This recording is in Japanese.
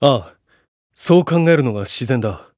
ああ、そう考えるのが自然だ。